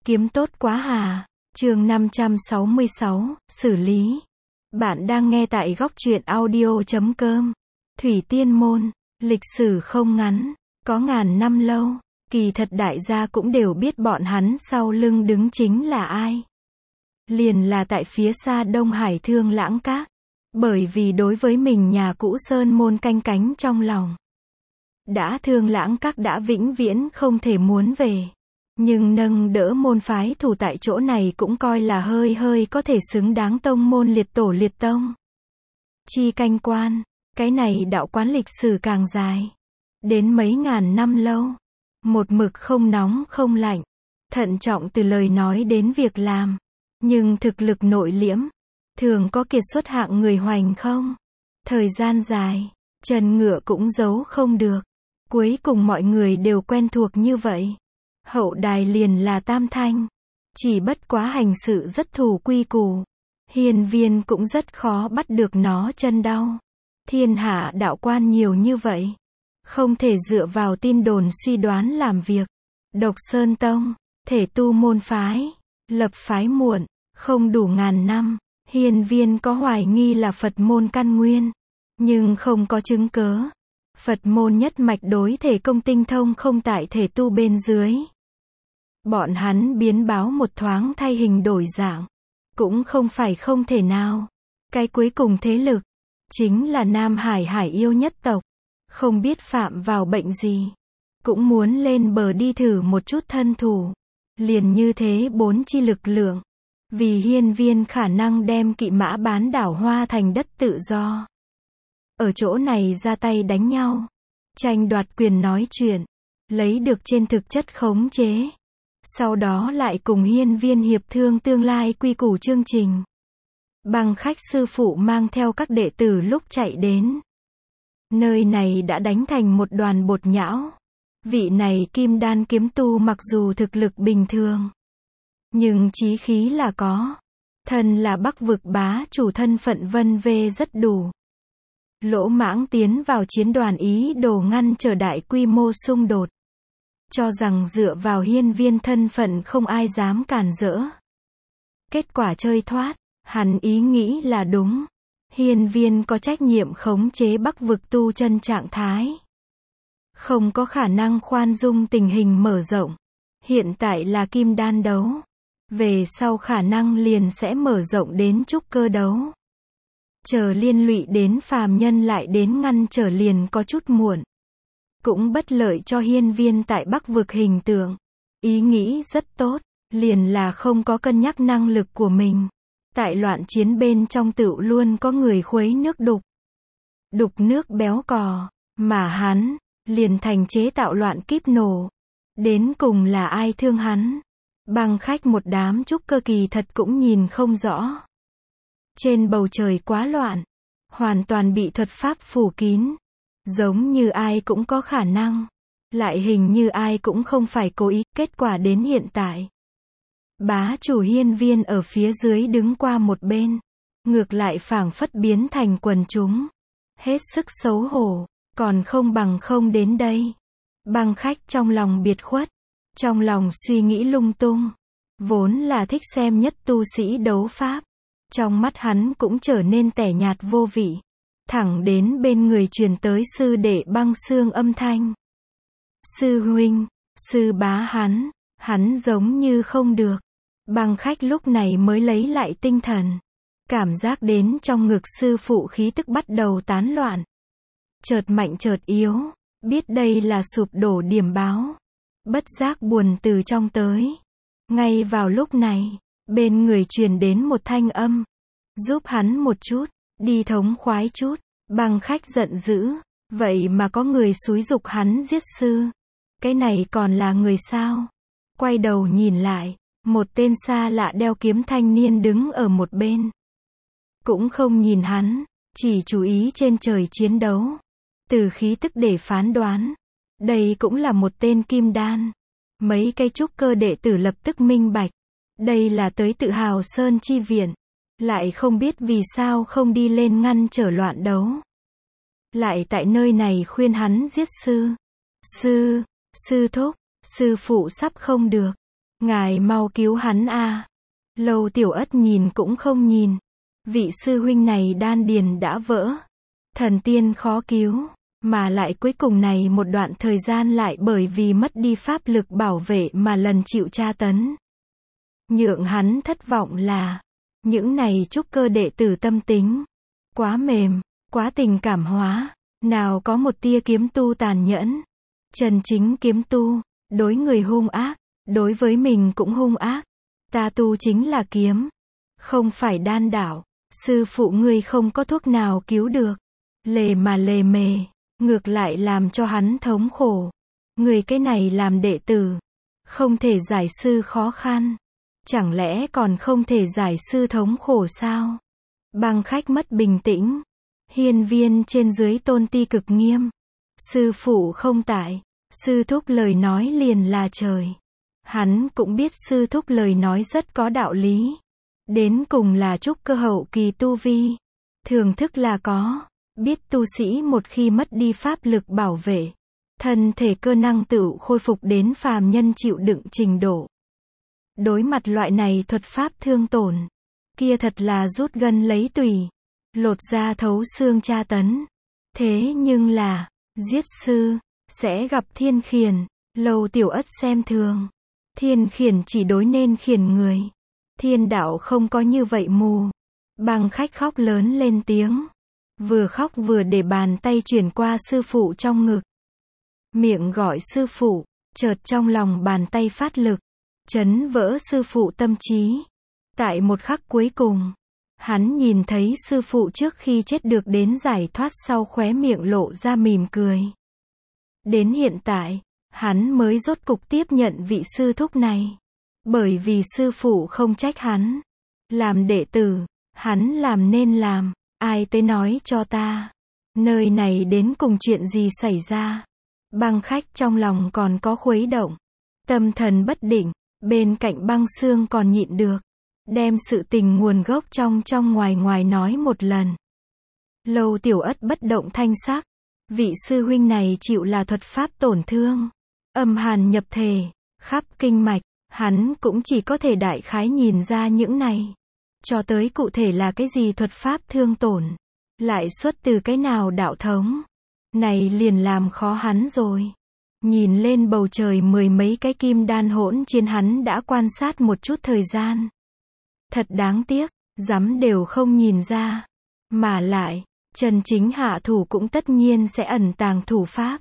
Kiếm tốt quá hà. Chương 566, xử lý. Bạn đang nghe tại góc truyện audio.com. Thủy Tiên Môn, lịch sử không ngắn, có ngàn năm lâu, kỳ thật đại gia cũng đều biết bọn hắn sau lưng đứng chính là ai. Liền là tại phía xa Đông Hải Thương Lãng Các. Bởi vì đối với mình nhà cũ Sơn Môn canh cánh trong lòng. Đã Thương Lãng Các đã vĩnh viễn không thể muốn về. Nhưng nâng đỡ môn phái thủ tại chỗ này cũng coi là hơi có thể xứng đáng tông môn liệt tổ liệt tông. Chi canh quan, cái này đạo quán lịch sử càng dài. Đến mấy ngàn năm lâu. Một mực không nóng không lạnh. Thận trọng từ lời nói đến việc làm. Nhưng thực lực nội liễm. Thường có kiệt xuất hạng người hoành không? Thời gian dài, chân ngựa cũng giấu không được. Cuối cùng mọi người đều quen thuộc như vậy. Hậu đài liền là Tam Thanh. Chỉ bất quá hành sự rất thủ quy củ. Hiền viên cũng rất khó bắt được nó chân đau. Thiên hạ đạo quan nhiều như vậy. Không thể dựa vào tin đồn suy đoán làm việc. Độc Sơn Tông, thể tu môn phái. Lập phái muộn, không đủ ngàn năm. Hiền viên có hoài nghi là Phật môn căn nguyên. Nhưng không có chứng cớ. Phật môn nhất mạch đối thể công tinh thông không tại thể tu bên dưới. Bọn hắn biến báo một thoáng thay hình đổi dạng. Cũng không phải không thể nào. Cái cuối cùng thế lực. Chính là Nam Hải Hải yêu nhất tộc. Không biết phạm vào bệnh gì. Cũng muốn lên bờ đi thử một chút thân thủ. Liền như thế 4 chi lực lượng. Vì hiên viên khả năng đem kỵ mã bán đảo Hoa thành đất tự do. Ở chỗ này ra tay đánh nhau. Tranh đoạt quyền nói chuyện. Lấy được trên thực chất khống chế. Sau đó lại cùng hiên viên hiệp thương tương lai quy củ chương trình. Bằng khách sư phụ mang theo các đệ tử lúc chạy đến. Nơi này đã đánh thành một đoàn bột nhão. Vị này kim đan kiếm tu mặc dù thực lực bình thường. Nhưng chí khí là có. Thân là Bắc vực bá chủ thân phận vân vê rất đủ. Lỗ mãng tiến vào chiến đoàn ý đồ ngăn trở đại quy mô xung đột. Cho rằng dựa vào hiên viên thân phận không ai dám cản rỡ. Kết quả chơi thoát, hắn ý nghĩ là đúng. Hiên viên có trách nhiệm khống chế Bắc vực tu chân trạng thái. Không có khả năng khoan dung tình hình mở rộng. Hiện tại là kim đan đấu. Về sau khả năng liền sẽ mở rộng đến trúc cơ đấu. Chờ liên lụy đến phàm nhân lại đến ngăn trở liền có chút muộn. Cũng bất lợi cho hiên viên tại Bắc vực hình tượng. Ý nghĩ rất tốt, liền là không có cân nhắc năng lực của mình. Tại loạn chiến bên trong tựu luôn có người khuấy nước đục. Đục nước béo cò, mà hắn, liền thành chế tạo loạn kíp nổ. Đến cùng là ai thương hắn? Bằng khách một đám trúc cơ kỳ thật cũng nhìn không rõ. Trên bầu trời quá loạn. Hoàn toàn bị thuật pháp phủ kín. Giống như ai cũng có khả năng. Lại hình như ai cũng không phải cố ý. Kết quả đến hiện tại. Bá chủ hiên viên ở phía dưới đứng qua một bên. Ngược lại phảng phất biến thành quần chúng. Hết sức xấu hổ. Còn không bằng không đến đây. Bằng khách trong lòng biệt khuất. Trong lòng suy nghĩ lung tung. Vốn là thích xem nhất tu sĩ đấu pháp. Trong mắt hắn cũng trở nên tẻ nhạt vô vị. Thẳng đến bên người truyền tới sư đệ Băng Xương âm thanh. Sư huynh, sư bá hắn giống như không được. Băng khách lúc này mới lấy lại tinh thần. Cảm giác đến trong ngực sư phụ khí tức bắt đầu tán loạn. Chợt mạnh chợt yếu, biết đây là sụp đổ điểm báo. Bất giác buồn từ trong tới. Ngay vào lúc này, bên người truyền đến một thanh âm. Giúp hắn một chút, đi thống khoái chút. Băng khách giận dữ, vậy mà có người xúi giục hắn giết sư. Cái này còn là người sao? Quay đầu nhìn lại, một tên xa lạ đeo kiếm thanh niên đứng ở một bên. Cũng không nhìn hắn, chỉ chú ý trên trời chiến đấu. Từ khí tức để phán đoán, đây cũng là một tên kim đan. Mấy cây trúc cơ đệ tử lập tức minh bạch. Đây là tới tự hào Sơn Chi Viện. Lại không biết vì sao không đi lên ngăn trở loạn đấu. Lại tại nơi này khuyên hắn giết sư. Sư thúc, sư phụ sắp không được. Ngài mau cứu hắn a. Lâu Tiểu Ất nhìn cũng không nhìn. Vị sư huynh này đan điền đã vỡ. Thần tiên khó cứu. Mà lại cuối cùng này một đoạn thời gian lại bởi vì mất đi pháp lực bảo vệ mà lần chịu tra tấn. Nhượng hắn thất vọng là, những này trúc cơ đệ tử tâm tính. Quá mềm, quá tình cảm hóa. Nào có một tia kiếm tu tàn nhẫn. Chân chính kiếm tu, đối người hung ác, đối với mình cũng hung ác. Ta tu chính là kiếm, không phải đan đạo. Sư phụ ngươi không có thuốc nào cứu được. Lề mà lề mề, ngược lại làm cho hắn thống khổ. Người cái này làm đệ tử, không thể giải sư khó khăn. Chẳng lẽ còn không thể giải sư thống khổ sao? Băng khách mất bình tĩnh. Hiên viên trên dưới tôn ti cực nghiêm. Sư phụ không tại. Sư thúc lời nói liền là trời. Hắn cũng biết sư thúc lời nói rất có đạo lý. Đến cùng là trúc cơ hậu kỳ tu vi. Thường thức là có. Biết tu sĩ một khi mất đi pháp lực bảo vệ, thân thể cơ năng tự khôi phục đến phàm nhân chịu đựng trình độ. Đối mặt loại này thuật pháp thương tổn, kia thật là rút gân lấy tủy, lột da thấu xương tra tấn. Thế nhưng là, giết sư, sẽ gặp thiên khiển. Lâu Tiểu Ất xem thường. Thiên khiển chỉ đối nên khiển người. Thiên đạo không có như vậy mù. Băng khách khóc lớn lên tiếng. Vừa khóc vừa để bàn tay chuyển qua sư phụ trong ngực. Miệng gọi sư phụ, chợt trong lòng bàn tay phát lực, chấn vỡ sư phụ tâm trí. Tại một khắc cuối cùng, hắn nhìn thấy sư phụ trước khi chết được đến giải thoát sau khóe miệng lộ ra mỉm cười. Đến hiện tại, hắn mới rốt cục tiếp nhận vị sư thúc này. Bởi vì sư phụ không trách hắn. Làm đệ tử, hắn làm nên làm. Ai tới nói cho ta, nơi này đến cùng chuyện gì xảy ra? Băng khách trong lòng còn có khuấy động, tâm thần bất định, bên cạnh băng xương còn nhịn được, đem sự tình nguồn gốc trong ngoài ngoài nói một lần. Lâu Tiểu Ất bất động thanh sắc, vị sư huynh này chịu là thuật pháp tổn thương, âm hàn nhập thể, khắp kinh mạch, hắn cũng chỉ có thể đại khái nhìn ra những này. Cho tới cụ thể là cái gì thuật pháp thương tổn, lại xuất từ cái nào đạo thống, này liền làm khó hắn rồi. Nhìn lên bầu trời mười mấy cái kim đan hỗn chiến hắn đã quan sát một chút thời gian. Thật đáng tiếc, dám đều không nhìn ra. Mà lại, chân chính hạ thủ cũng tất nhiên sẽ ẩn tàng thủ pháp.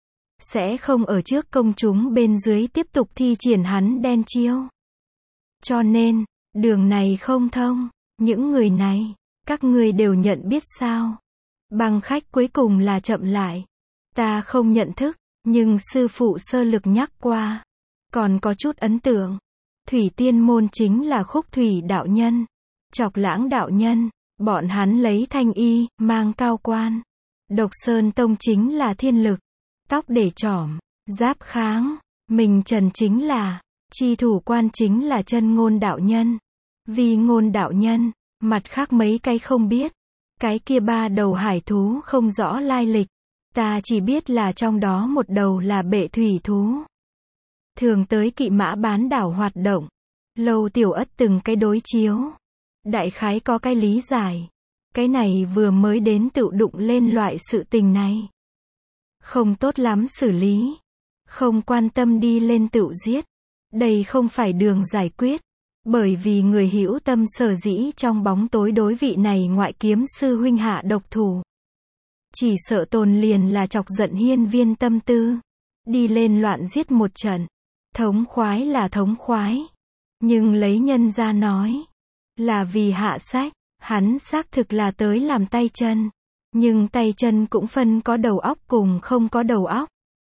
Sẽ không ở trước công chúng bên dưới tiếp tục thi triển hắn đen chiêu. Cho nên, đường này không thông, những người này, các ngươi đều nhận biết sao? Băng khách cuối cùng là chậm lại. Ta không nhận thức, nhưng sư phụ sơ lực nhắc qua. Còn có chút ấn tượng. Thủy Tiên Môn chính là Khúc Thủy đạo nhân, Trọc Lãng đạo nhân, bọn hắn lấy thanh y, mang cao quan. Độc Sơn Tông chính là Thiên Lực, Tóc Để Trỏm, Giáp Kháng, Mình Trần chính là, Chi Thủ Quan chính là Chân Ngôn đạo nhân, Vi Ngôn đạo nhân, mặt khác mấy cái không biết. Cái kia ba đầu hải thú không rõ lai lịch, ta chỉ biết là trong đó một đầu là bệ thủy thú. Thường tới Kỵ Mã Bán đảo hoạt động. Lâu Tiểu Ất từng cái đối chiếu. Đại khái có cái lý giải. Cái này vừa mới đến tự đụng lên loại sự tình này. Không tốt lắm xử lý. Không quan tâm đi lên tự giết. Đây không phải đường giải quyết. Bởi vì người hữu tâm sở dĩ trong bóng tối đối vị này ngoại kiếm sư huynh hạ độc thủ. Chỉ sợ tồn liền là chọc giận hiên viên tâm tư. Đi lên loạn giết một trận. Thống khoái là thống khoái. Nhưng lấy nhân ra nói. Là vì hạ sách. Hắn xác thực là tới làm tay chân. Nhưng tay chân cũng phân có đầu óc cùng không có đầu óc.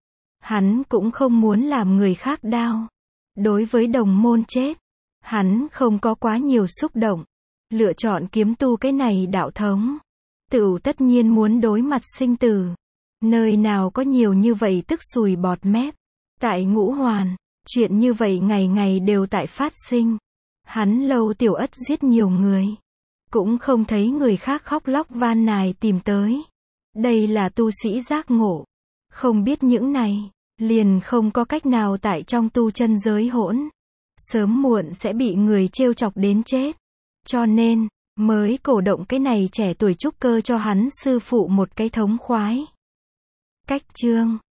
Hắn cũng không muốn làm người khác đau. Đối với đồng môn chết. Hắn không có quá nhiều xúc động. Lựa chọn kiếm tu cái này đạo thống. Tự tất nhiên muốn đối mặt sinh tử. Nơi nào có nhiều như vậy tức sùi bọt mép. Tại Ngũ Hoàn, chuyện như vậy ngày ngày đều tại phát sinh. Hắn Lâu Tiểu Ất giết nhiều người. Cũng không thấy người khác khóc lóc van nài tìm tới. Đây là tu sĩ giác ngộ. Không biết những này, liền không có cách nào tại trong tu chân giới hỗn. sớm muộn sẽ bị người trêu chọc đến chết. Cho nên, mới cổ động cái này trẻ tuổi trúc cơ cho hắn sư phụ một cái thống khoái. Cách chương